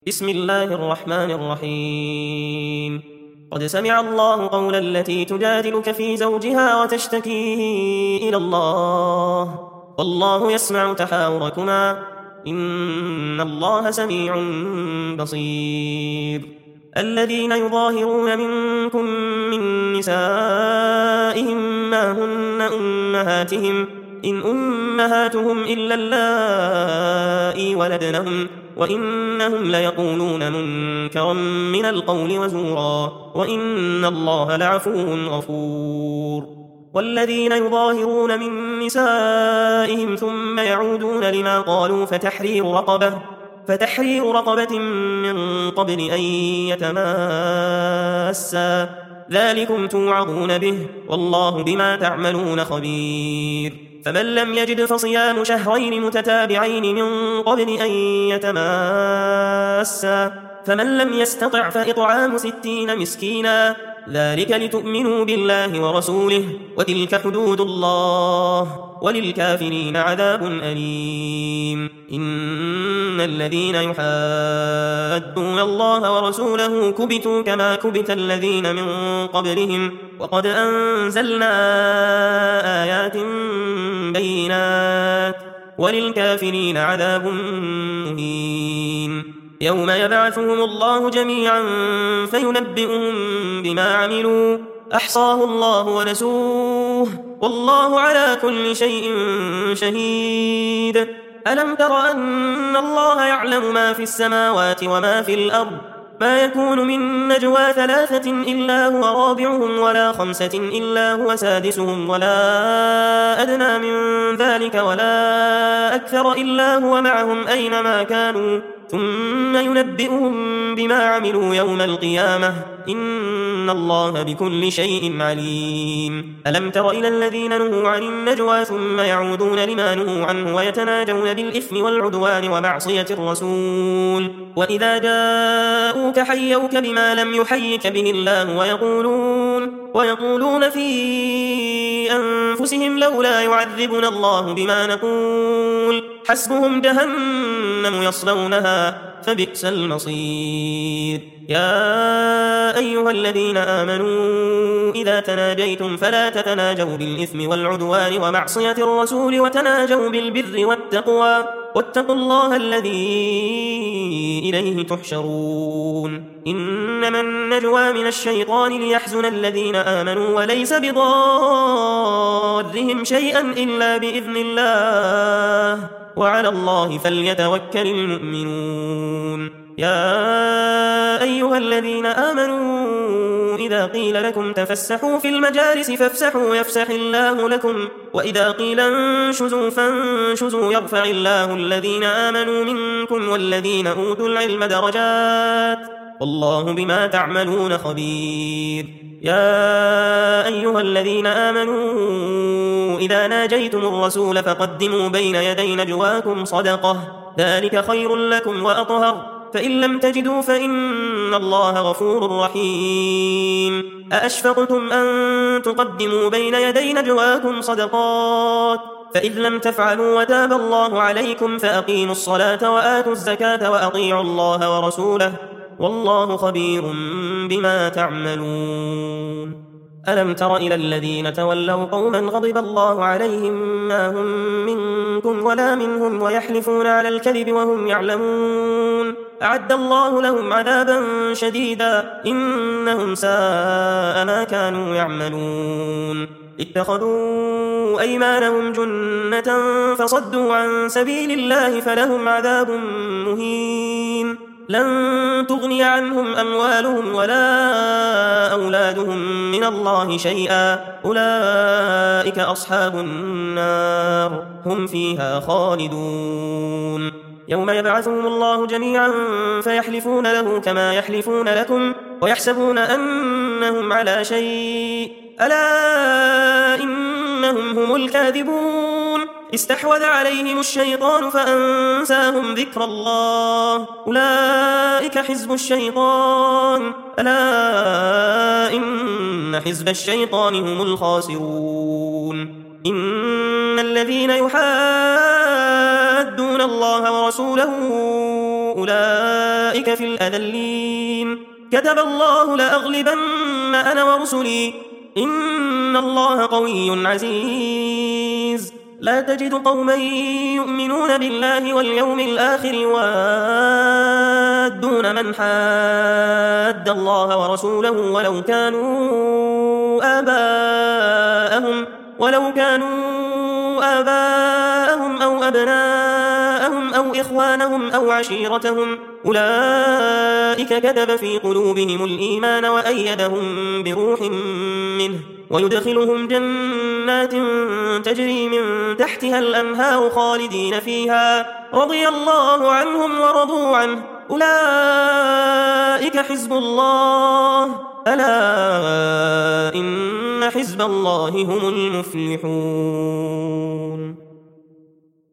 بسم الله الرحمن الرحيم. قد سمع الله قول التي تجادلك في زوجها وتشتكي إلى الله والله يسمع تحاوركما إن الله سميع بصير. الذين يظاهرون منكم من نسائهم ما هن أمهاتهم إن أمهاتهم إلا اللائي ولدنهم وإنهم ليقولون منكرا من القول وزورا وإن الله لعفو غفور. والذين يظاهرون من نسائهم ثم يعودون لما قالوا فتحرير رقبة من قبل أن يتماسا ذلكم توعظون به والله بما تعملون خبير. فمن لم يجد فصيام شهرين متتابعين من قبل أن يتماسا فمن لم يستطع فإطعام 60 مسكينا ذلك لتؤمنوا بالله ورسوله وتلك حدود الله وللكافرين عذاب أليم. إن الذين يحادون الله ورسوله كبتوا كما كبت الذين من قبلهم وقد أنزلنا آيات بينات وللكافرين عذاب مهين. يوم يبعثهم الله جميعا فينبئهم بما عملوا أحصاه الله ونسوه والله على كل شيء شهيد. ألم تر أن الله يعلم ما في السماوات وما في الأرض ما يكون من نجوى 3 إلا هو رابعهم ولا 5 إلا هو سادسهم ولا أدنى من ذلك ولا أكثر إلا هو معهم أينما كانوا ثم ينبئهم بما عملوا يوم القيامة إن الله بكل شيء عليم. ألم تر إلى الذين نهوا عن النجوى ثم يعودون لما نهوا عنه ويتناجون بالإثم والعدوان ومعصية الرسول وإذا جاءوك حيوك بما لم يحيك به الله ويقولون في أنفسهم لولا يعذبنا الله بما نقول حسبهم جهنم يصلونها فبئس المصير. يا أيها الذين آمنوا إذا تناجيتم فلا تتناجوا بالإثم والعدوان ومعصية الرسول وتناجوا بالبر والتقوى واتقوا الله الذي إليه تحشرون. إنما النجوى من الشيطان ليحزن الذين آمنوا وليس بضارهم شيئا إلا بإذن الله وعلى الله فليتوكل المؤمنون. يا أيها الذين آمنوا إذا قيل لكم تفسحوا في المجالس فافسحوا يفسح الله لكم وإذا قيل انشزوا فانشزوا يرفع الله الذين آمنوا منكم والذين أوتوا العلم درجات والله بما تعملون خبير. يا أيها الذين آمنوا إذا ناجيتم الرسول فقدموا بين يدي نجواكم صدقة ذلك خير لكم وأطهر فإن لم تجدوا فإن الله غفور رحيم. أأشفقتم أن تقدموا بين يدي نجواكم صدقات فإذ لم تفعلوا وتاب الله عليكم فأقيموا الصلاة وآتوا الزكاة وأطيعوا الله ورسوله والله خبير بما تعملون. ألم تر إلى الذين تولوا قوما غضب الله عليهم ما هم منكم ولا منهم ويحلفون على الكذب وهم يعلمون أعد الله لهم عذابا شديدا إنهم ساء ما كانوا يعملون. اتخذوا أيمانهم جنة فصدوا عن سبيل الله فلهم عذاب مهين. لن تغني عنهم أموالهم ولا أولادهم من الله شيئا أولئك أصحاب النار هم فيها خالدون. يوم يبعثهم الله جميعا فيحلفون له كما يحلفون لكم ويحسبون أنهم على شيء ألا إنهم هم الكاذبون. استحوذ عليهم الشيطان فأنساهم ذكر الله أولئك حزب الشيطان ألا إن حزب الشيطان هم الخاسرون. إن الذين يحادون الله ورسوله أولئك في الأذلين كتب الله لأغلبن أنا ورسلي إن الله قوي عزيز لا تجد قوما يؤمنون بالله واليوم الآخر يوادون من حاد الله ورسوله ولو كانوا آباءهم أو أبناءهم أو إخوانهم أو عشيرتهم أولئك كتب في قلوبهم الإيمان وأيدهم بروح منه ويدخلهم جنات تجري من تحتها الأنهار خالدين فيها رضي الله عنهم ورضوا عنه أولئك حزب الله ألا إن حزب الله هم المفلحون